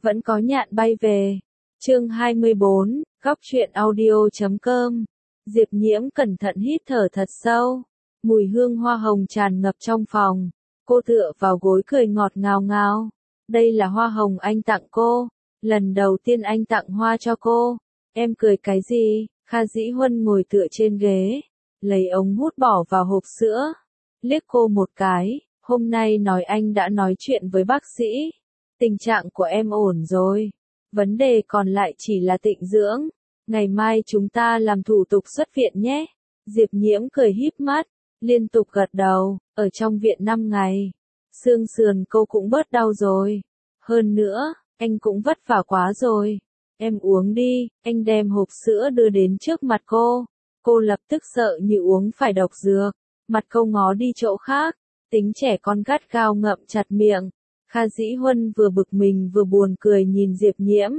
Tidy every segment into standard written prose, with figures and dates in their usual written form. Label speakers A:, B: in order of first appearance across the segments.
A: Vẫn có nhạn bay về. Chương 24, góc truyện audio.com. Diệp Nhiễm cẩn thận hít thở thật sâu. Mùi hương hoa hồng tràn ngập trong phòng. Cô tựa vào gối cười ngọt ngào ngào. Đây là hoa hồng anh tặng cô. Lần đầu tiên anh tặng hoa cho cô. Em cười cái gì? Kha Dĩ Huân ngồi tựa trên ghế. Lấy ống hút bỏ vào hộp sữa. Liếc cô một cái. Hôm nay nói anh đã nói chuyện với bác sĩ. Tình trạng của em ổn rồi. Vấn đề còn lại chỉ là tịnh dưỡng. Ngày mai chúng ta làm thủ tục xuất viện nhé. Diệp Nhiễm cười híp mắt, liên tục gật đầu. Ở trong viện 5 ngày. Xương sườn cô cũng bớt đau rồi. Hơn nữa, anh cũng vất vả quá rồi. Em uống đi. Anh đem hộp sữa đưa đến trước mặt cô. Cô lập tức sợ như uống phải độc dược. Mặt câu ngó đi chỗ khác. Tính trẻ con gắt gao ngậm chặt miệng. Kha Dĩ Huân vừa bực mình vừa buồn cười nhìn Diệp Nhiễm.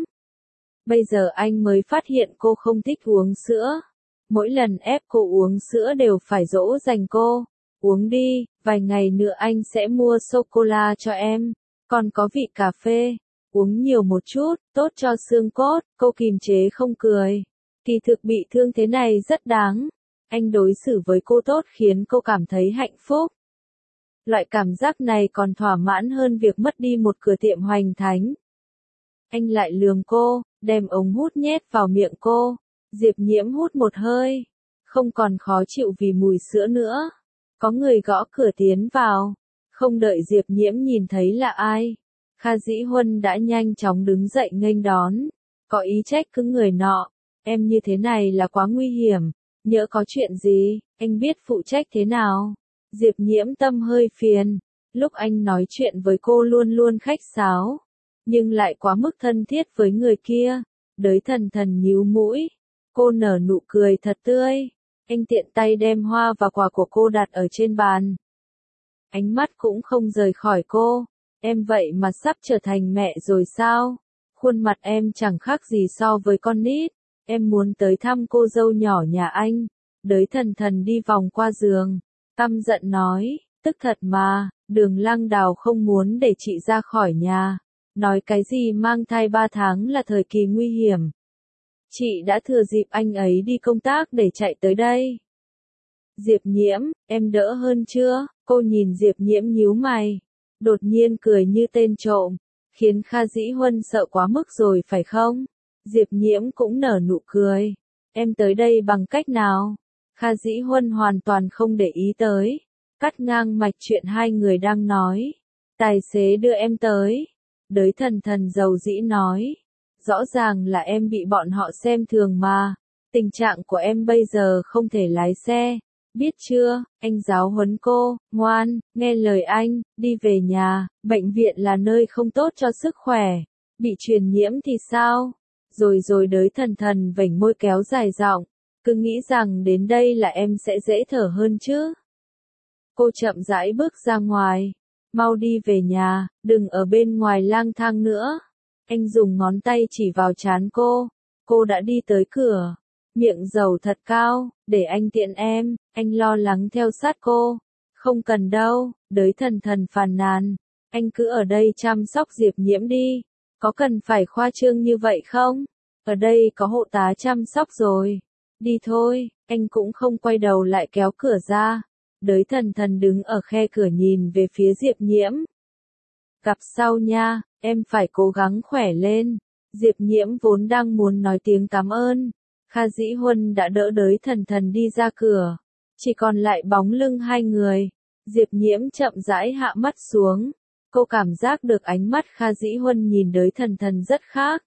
A: Bây giờ anh mới phát hiện cô không thích uống sữa. Mỗi lần ép cô uống sữa đều phải dỗ dành cô. Uống đi, vài ngày nữa anh sẽ mua sô-cô-la cho em. Còn có vị cà phê. Uống nhiều một chút, tốt cho xương cốt. Cô kìm chế không cười. Kỳ thực bị thương thế này rất đáng. Anh đối xử với cô tốt khiến cô cảm thấy hạnh phúc. Loại cảm giác này còn thỏa mãn hơn việc mất đi một cửa tiệm hoành thánh. Anh lại lườm cô, đem ống hút nhét vào miệng cô. Diệp Nhiễm hút một hơi. Không còn khó chịu vì mùi sữa nữa. Có người gõ cửa tiến vào. Không đợi Diệp Nhiễm nhìn thấy là ai. Kha Dĩ Huân đã nhanh chóng đứng dậy nghênh đón. Có ý trách cứ người nọ. Em như thế này là quá nguy hiểm. Nhỡ có chuyện gì, anh biết phụ trách thế nào. Diệp Nhiễm tâm hơi phiền. Lúc anh nói chuyện với cô luôn luôn khách sáo. Nhưng lại quá mức thân thiết với người kia. Đới thần thần nhíu mũi. Cô nở nụ cười thật tươi. Anh tiện tay đem hoa và quà của cô đặt ở trên bàn. Ánh mắt cũng không rời khỏi cô. Em vậy mà sắp trở thành mẹ rồi sao? Khuôn mặt em chẳng khác gì so với con nít. Em muốn tới thăm cô dâu nhỏ nhà anh. Đới thần thần đi vòng qua giường. Căm giận nói, tức thật mà, Đường Lăng Đào không muốn để chị ra khỏi nhà. Nói cái gì mang thai 3 tháng là thời kỳ nguy hiểm. Chị đã thừa dịp anh ấy đi công tác để chạy tới đây. Diệp Nhiễm, em đỡ hơn chưa? Cô nhìn Diệp Nhiễm nhíu mày. Đột nhiên cười như tên trộm. Khiến Kha Dĩ Huân sợ quá mức rồi phải không? Diệp Nhiễm cũng nở nụ cười. Em tới đây bằng cách nào? Kha Dĩ Huân hoàn toàn không để ý tới. Cắt ngang mạch chuyện hai người đang nói. Tài xế đưa em tới. Đới thần thần dầu dĩ nói. Rõ ràng là em bị bọn họ xem thường mà. Tình trạng của em bây giờ không thể lái xe. Biết chưa, anh giáo huấn cô, ngoan, nghe lời anh, đi về nhà. Bệnh viện là nơi không tốt cho sức khỏe. Bị truyền nhiễm thì sao? Rồi đới thần thần vểnh môi kéo dài giọng. Cứ nghĩ rằng đến đây là em sẽ dễ thở hơn chứ. Cô chậm rãi bước ra ngoài. Mau đi về nhà, đừng ở bên ngoài lang thang nữa. Anh dùng ngón tay chỉ vào trán cô. Cô đã đi tới cửa. Miệng dầu thật cao, để anh tiện em. Anh lo lắng theo sát cô. Không cần đâu, đới thần thần phàn nàn. Anh cứ ở đây chăm sóc Diệp Nhiễm đi. Có cần phải khoa trương như vậy không? Ở đây có hộ tá chăm sóc rồi. Đi thôi, anh cũng không quay đầu lại kéo cửa ra. Đới thần thần đứng ở khe cửa nhìn về phía Diệp Nhiễm. Gặp sau nha, em phải cố gắng khỏe lên. Diệp Nhiễm vốn đang muốn nói tiếng cảm ơn. Kha Dĩ Huân đã đỡ đới thần thần đi ra cửa. Chỉ còn lại bóng lưng hai người. Diệp Nhiễm chậm rãi hạ mắt xuống. Cô cảm giác được ánh mắt Kha Dĩ Huân nhìn đới thần thần rất khác.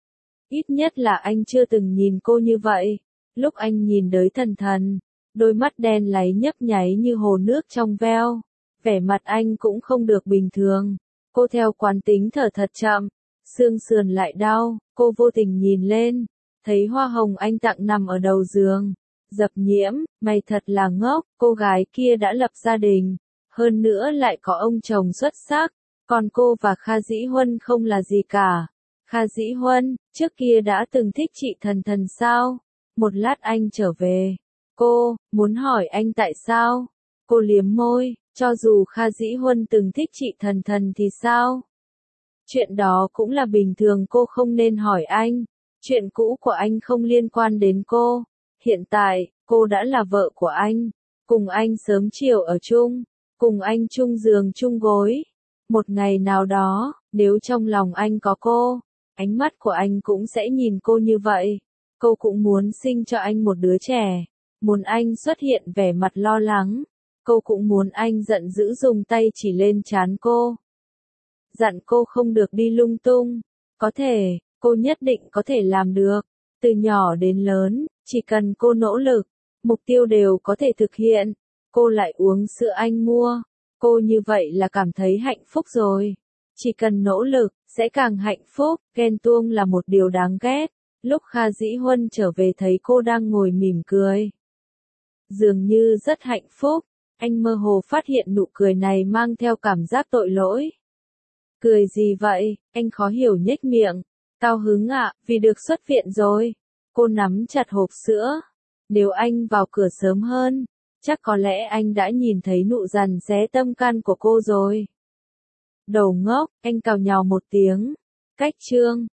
A: Ít nhất là anh chưa từng nhìn cô như vậy. Lúc anh nhìn đới thần thần, đôi mắt đen láy nhấp nháy như hồ nước trong veo. Vẻ mặt anh cũng không được bình thường. Cô theo quán tính thở thật chậm. Xương sườn lại đau, cô vô tình nhìn lên. Thấy hoa hồng anh tặng nằm ở đầu giường. Dập Nhiễm, mày thật là ngốc, cô gái kia đã lập gia đình. Hơn nữa lại có ông chồng xuất sắc. Còn cô và Kha Dĩ Huân không là gì cả. Kha Dĩ Huân, trước kia đã từng thích chị thần thần sao? Một lát anh trở về. Cô, muốn hỏi anh tại sao? Cô liếm môi, cho dù Kha Dĩ Huân từng thích chị thần thần thì sao? Chuyện đó cũng là bình thường, cô không nên hỏi anh. Chuyện cũ của anh không liên quan đến cô. Hiện tại, cô đã là vợ của anh. Cùng anh sớm chiều ở chung. Cùng anh chung giường chung gối. Một ngày nào đó, nếu trong lòng anh có cô, ánh mắt của anh cũng sẽ nhìn cô như vậy. Cô cũng muốn sinh cho anh một đứa trẻ. Muốn anh xuất hiện vẻ mặt lo lắng. Cô cũng muốn anh giận dữ dùng tay chỉ lên trán cô. Dặn cô không được đi lung tung. Có thể, cô nhất định có thể làm được. Từ nhỏ đến lớn, chỉ cần cô nỗ lực, mục tiêu đều có thể thực hiện. Cô lại uống sữa anh mua. Cô như vậy là cảm thấy hạnh phúc rồi. Chỉ cần nỗ lực, sẽ càng hạnh phúc. Ghen tuông là một điều đáng ghét. Lúc Kha Dĩ Huân trở về thấy cô đang ngồi mỉm cười. Dường như rất hạnh phúc. Anh mơ hồ phát hiện nụ cười này mang theo cảm giác tội lỗi. Cười gì vậy? Anh khó hiểu nhếch miệng. Cao hứng ạ, vì được xuất viện rồi. Cô nắm chặt hộp sữa. Nếu anh vào cửa sớm hơn, chắc có lẽ anh đã nhìn thấy nụ giằn xé tâm can của cô rồi. Đầu ngốc, anh cào nhào một tiếng. Cách chương